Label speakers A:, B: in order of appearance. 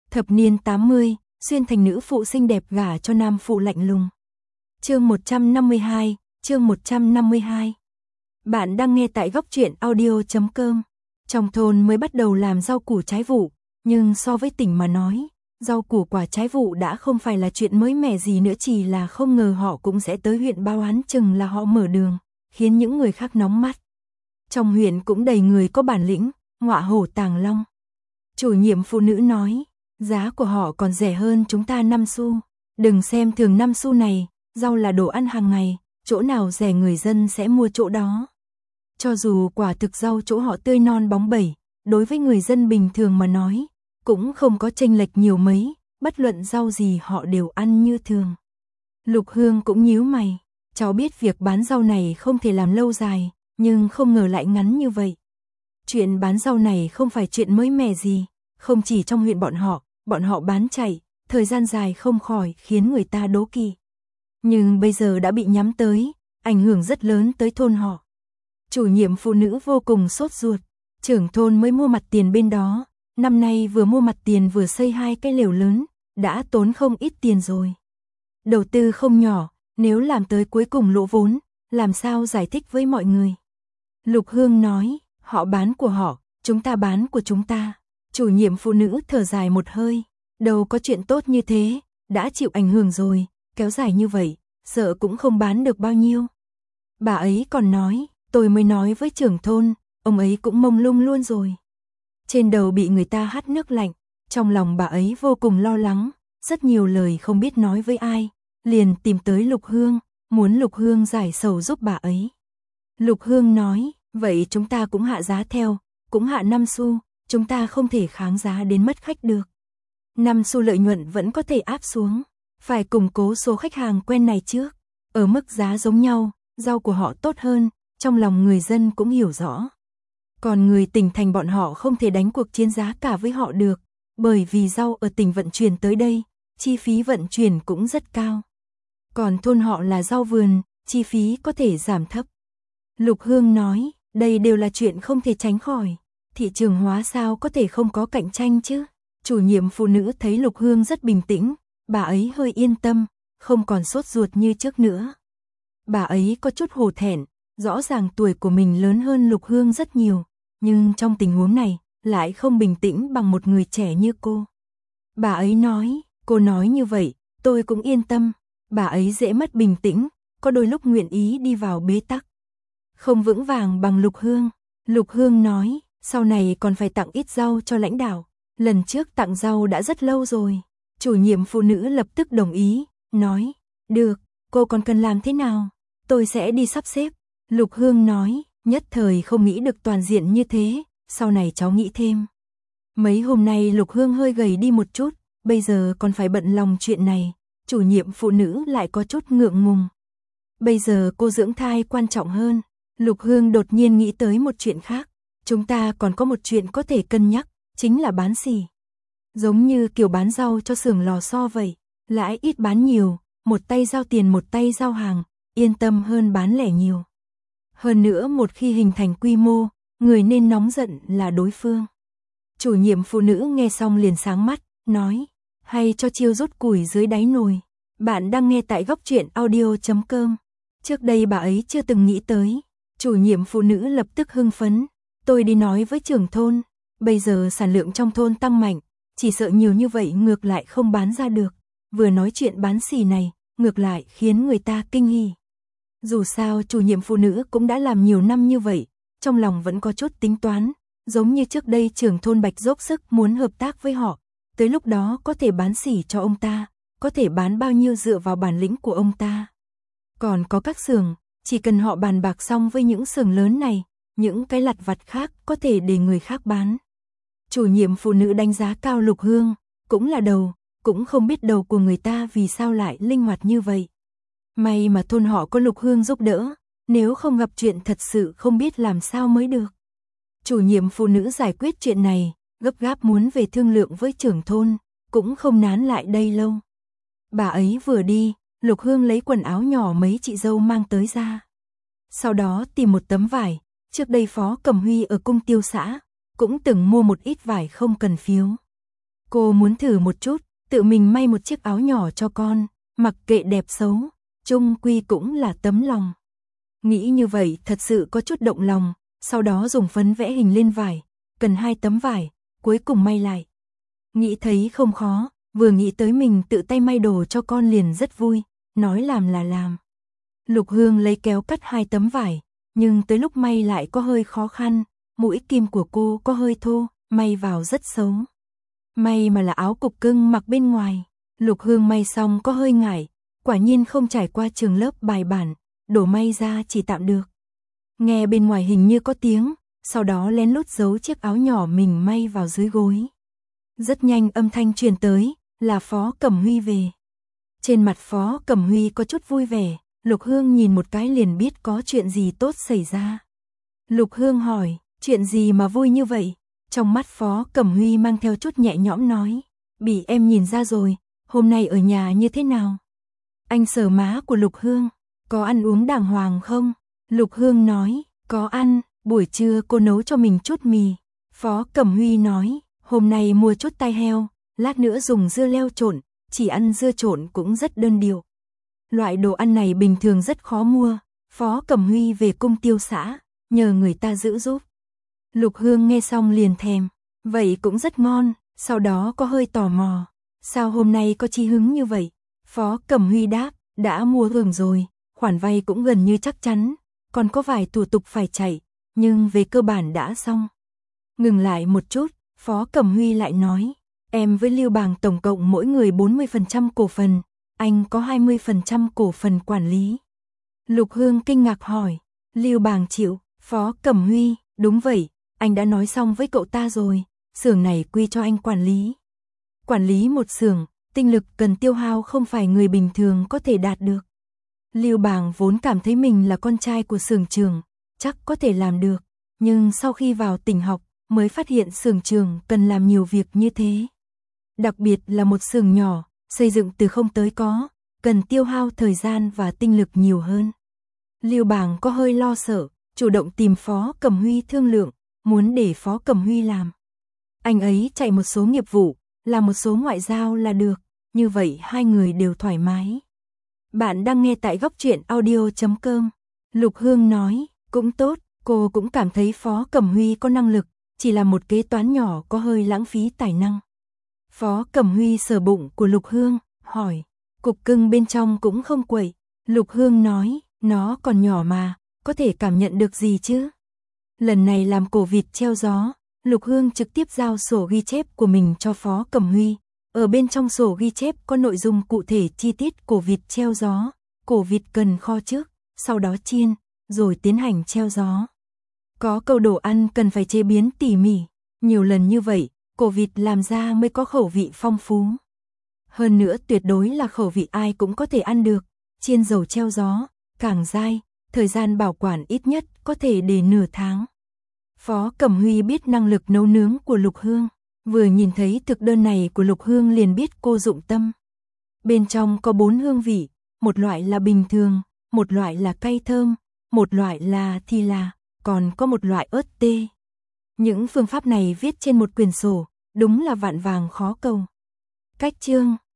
A: Thập niên 80, xuyên thành nữ phụ xinh đẹp gả cho nam phụ lạnh lùng. Chương 152, chương 152. Bạn đang nghe tại góc truyện audio.com. Trong thôn mới bắt đầu làm rau củ trái vụ, nhưng so với tỉnh mà nói, rau củ quả trái vụ đã không phải là chuyện mới mẻ gì nữa, chỉ là không ngờ họ cũng sẽ tới huyện báo án, chừng là họ mở đường, khiến những người khác nóng mắt. Trong huyện cũng đầy người có bản lĩnh, ngọa hổ tàng long. Chủ nhiệm phụ nữ nói, giá của họ còn rẻ hơn chúng ta 5 xu. Đừng xem thường 5 xu này, rau là đồ ăn hàng ngày, chỗ nào rẻ người dân sẽ mua chỗ đó. Cho dù quả thực rau chỗ họ tươi non bóng bẩy, đối với người dân bình thường mà nói, cũng không có chênh lệch nhiều mấy, bất luận rau gì họ đều ăn như thường. Lục Hương cũng nhíu mày, cháu biết việc bán rau này không thể làm lâu dài, nhưng không ngờ lại ngắn như vậy. Chuyện bán rau này không phải chuyện mới mẻ gì, không chỉ trong huyện bọn họ bán chạy, thời gian dài không khỏi khiến người ta đố kỵ. Nhưng bây giờ đã bị nhắm tới, ảnh hưởng rất lớn tới thôn họ. Chủ nhiệm phụ nữ vô cùng sốt ruột, trưởng thôn mới mua mặt tiền bên đó, năm nay vừa mua mặt tiền vừa xây 2 cái lều lớn, đã tốn không ít tiền rồi. Đầu tư không nhỏ, nếu làm tới cuối cùng lỗ vốn, làm sao giải thích với mọi người. Lục Hương nói, họ bán của họ, chúng ta bán của chúng ta. Chủ nhiệm phụ nữ thở dài một hơi, đâu có chuyện tốt như thế, đã chịu ảnh hưởng rồi, kéo dài như vậy, sợ cũng không bán được bao nhiêu. Bà ấy còn nói, tôi mới nói với trưởng thôn, ông ấy cũng mông lung luôn rồi. Trên đầu bị người ta hắt nước lạnh, trong lòng bà ấy vô cùng lo lắng, rất nhiều lời không biết nói với ai, liền tìm tới Lục Hương, muốn Lục Hương giải sầu giúp bà ấy. Lục Hương nói, vậy chúng ta cũng hạ giá theo, cũng hạ 5 xu, chúng ta không thể kháng giá đến mất khách được. 5 xu lợi nhuận vẫn có thể áp xuống, phải củng cố số khách hàng quen này trước. Ở mức giá giống nhau, rau của họ tốt hơn, trong lòng người dân cũng hiểu rõ. Còn người tỉnh thành bọn họ không thể đánh cuộc chiến giá cả với họ được, bởi vì rau ở tỉnh vận chuyển tới đây, chi phí vận chuyển cũng rất cao. Còn thôn họ là rau vườn, chi phí có thể giảm thấp. Lục Hương nói, đây đều là chuyện không thể tránh khỏi. Thị trường hóa sao có thể không có cạnh tranh chứ? Chủ nhiệm phụ nữ thấy Lục Hương rất bình tĩnh, bà ấy hơi yên tâm, không còn sốt ruột như trước nữa. Bà ấy có chút hổ thẹn, rõ ràng tuổi của mình lớn hơn Lục Hương rất nhiều, nhưng trong tình huống này, lại không bình tĩnh bằng một người trẻ như cô. Bà ấy nói, cô nói như vậy, tôi cũng yên tâm. Bà ấy dễ mất bình tĩnh, có đôi lúc nguyện ý đi vào bế tắc. Không vững vàng bằng Lục Hương. Lục Hương nói, sau này còn phải tặng ít rau cho lãnh đạo. Lần trước tặng rau đã rất lâu rồi. Chủ nhiệm phụ nữ lập tức đồng ý, nói, được, cô còn cần làm thế nào? Tôi sẽ đi sắp xếp. Lục Hương nói, nhất thời không nghĩ được toàn diện như thế, sau này cháu nghĩ thêm. Mấy hôm nay Lục Hương hơi gầy đi một chút, bây giờ còn phải bận lòng chuyện này. Chủ nhiệm phụ nữ lại có chút ngượng ngùng. Bây giờ cô dưỡng thai quan trọng hơn. Lục Hương đột nhiên nghĩ tới một chuyện khác. Chúng ta còn có một chuyện có thể cân nhắc, chính là bán xỉ. Giống như kiểu bán rau cho xưởng lò xo vậy, lãi ít bán nhiều, một tay giao tiền một tay giao hàng, yên tâm hơn bán lẻ nhiều. Hơn nữa một khi hình thành quy mô, người nên nóng giận là đối phương. Chủ nhiệm phụ nữ nghe xong liền sáng mắt, nói, hay cho chiêu rút củi dưới đáy nồi. Bạn đang nghe tại góc truyện audio.com. Trước đây bà ấy chưa từng nghĩ tới. Chủ nhiệm phụ nữ lập tức hưng phấn. Tôi đi nói với trưởng thôn, bây giờ sản lượng trong thôn tăng mạnh, chỉ sợ nhiều như vậy ngược lại không bán ra được. Vừa nói chuyện bán xỉ này, ngược lại khiến người ta kinh hỉ. Dù sao chủ nhiệm phụ nữ cũng đã làm nhiều năm như vậy, trong lòng vẫn có chút tính toán, giống như trước đây trưởng thôn Bạch dốc sức muốn hợp tác với họ, tới lúc đó có thể bán xỉ cho ông ta, có thể bán bao nhiêu dựa vào bản lĩnh của ông ta. Còn có các xưởng, chỉ cần họ bàn bạc xong với những xưởng lớn này, những cái lặt vặt khác có thể để người khác bán. Chủ nhiệm phụ nữ đánh giá cao Lục Hương, cũng là đầu, cũng không biết đầu của người ta vì sao lại linh hoạt như vậy. May mà thôn họ có Lục Hương giúp đỡ, nếu không gặp chuyện thật sự không biết làm sao mới được. Chủ nhiệm phụ nữ giải quyết chuyện này, gấp gáp muốn về thương lượng với trưởng thôn, cũng không nán lại đây lâu. Bà ấy vừa đi, Lục Hương lấy quần áo nhỏ mấy chị dâu mang tới ra. Sau đó tìm một tấm vải, trước đây Phó Cẩm Huy ở cung tiêu xã, cũng từng mua một ít vải không cần phiếu. Cô muốn thử một chút, tự mình may một chiếc áo nhỏ cho con, mặc kệ đẹp xấu, chung quy cũng là tấm lòng. Nghĩ như vậy thật sự có chút động lòng, sau đó dùng phấn vẽ hình lên vải, cần 2 tấm vải, cuối cùng may lại. Nghĩ thấy không khó, vừa nghĩ tới mình tự tay may đồ cho con liền rất vui, nói làm là làm. Lục Hương lấy kéo cắt 2 tấm vải, nhưng tới lúc may lại có hơi khó khăn, mũi kim của cô có hơi thô, may vào rất xấu. May mà là áo cục cưng mặc bên ngoài, Lục Hương may xong có hơi ngại, quả nhiên không trải qua trường lớp bài bản, đổ may ra chỉ tạm được. Nghe bên ngoài hình như có tiếng, sau đó lén lút giấu chiếc áo nhỏ mình may vào dưới gối. Rất nhanh âm thanh truyền tới, là Phó Cẩm Huy về. Trên mặt Phó Cẩm Huy có chút vui vẻ, Lục Hương nhìn một cái liền biết có chuyện gì tốt xảy ra. Lục Hương hỏi, chuyện gì mà vui như vậy? Trong mắt Phó Cẩm Huy mang theo chút nhẹ nhõm nói, bị em nhìn ra rồi, hôm nay ở nhà như thế nào? Anh sờ má của Lục Hương, có ăn uống đàng hoàng không? Lục Hương nói, có ăn, buổi trưa cô nấu cho mình chút mì. Phó Cẩm Huy nói, hôm nay mua chút tai heo, lát nữa dùng dưa leo trộn, chỉ ăn dưa trộn cũng rất đơn điệu. Loại đồ ăn này bình thường rất khó mua, Phó Cẩm Huy về cung tiêu xã, nhờ người ta giữ giúp. Lục Hương nghe xong liền thèm, vậy cũng rất ngon, sau đó có hơi tò mò, sao hôm nay có chí hứng như vậy? Phó Cẩm Huy đáp, đã mua hưởng rồi, khoản vay cũng gần như chắc chắn, còn có vài thủ tục phải chạy, nhưng về cơ bản đã xong. Ngừng lại một chút, Phó Cẩm Huy lại nói, em với Lưu Bàng tổng cộng mỗi người 40% cổ phần, anh có 20% cổ phần quản lý. Lục Hương kinh ngạc hỏi, Lưu Bàng chịu? Phó Cẩm Huy, đúng vậy, anh đã nói xong với cậu ta rồi, xưởng này quy cho anh quản lý. Quản lý một xưởng, tinh lực cần tiêu hao không phải người bình thường có thể đạt được. Lưu Bàng vốn cảm thấy mình là con trai của xưởng trưởng, chắc có thể làm được, nhưng sau khi vào tỉnh học, mới phát hiện xưởng trưởng cần làm nhiều việc như thế. Đặc biệt là một xưởng nhỏ, xây dựng từ không tới có, cần tiêu hao thời gian và tinh lực nhiều hơn. Lưu Bàng có hơi lo sợ, chủ động tìm Phó Cẩm Huy thương lượng, muốn để Phó Cẩm Huy làm. Anh ấy chạy một số nghiệp vụ, làm một số ngoại giao là được, như vậy hai người đều thoải mái. Bạn đang nghe tại góc truyện audio.com. Lục Hương nói, cũng tốt, cô cũng cảm thấy Phó Cẩm Huy có năng lực, chỉ là một kế toán nhỏ có hơi lãng phí tài năng. Phó Cẩm Huy sờ bụng của Lục Hương, hỏi, cục cưng bên trong cũng không quậy. Lục Hương nói, nó còn nhỏ mà, có thể cảm nhận được gì chứ? Lần này làm cổ vịt treo gió, Lục Hương trực tiếp giao sổ ghi chép của mình cho Phó Cẩm Huy. Ở bên trong sổ ghi chép có nội dung cụ thể chi tiết cổ vịt treo gió, cổ vịt cần kho trước, sau đó chiên, rồi tiến hành treo gió. Có câu đồ ăn cần phải chế biến tỉ mỉ, nhiều lần như vậy, cổ vịt làm ra mới có khẩu vị phong phú. Hơn nữa tuyệt đối là khẩu vị ai cũng có thể ăn được, chiên dầu treo gió, càng dai, thời gian bảo quản ít nhất có thể để nửa tháng. Phó Cẩm Huy biết năng lực nấu nướng của Lục Hương, vừa nhìn thấy thực đơn này của Lục Hương liền biết cô dụng tâm. Bên trong có 4 hương vị, một loại là bình thường, một loại là cay thơm, một loại là thì là, còn có một loại ớt tê. Những phương pháp này viết trên một quyển sổ, đúng là vạn vàng khó cầu. Cách chương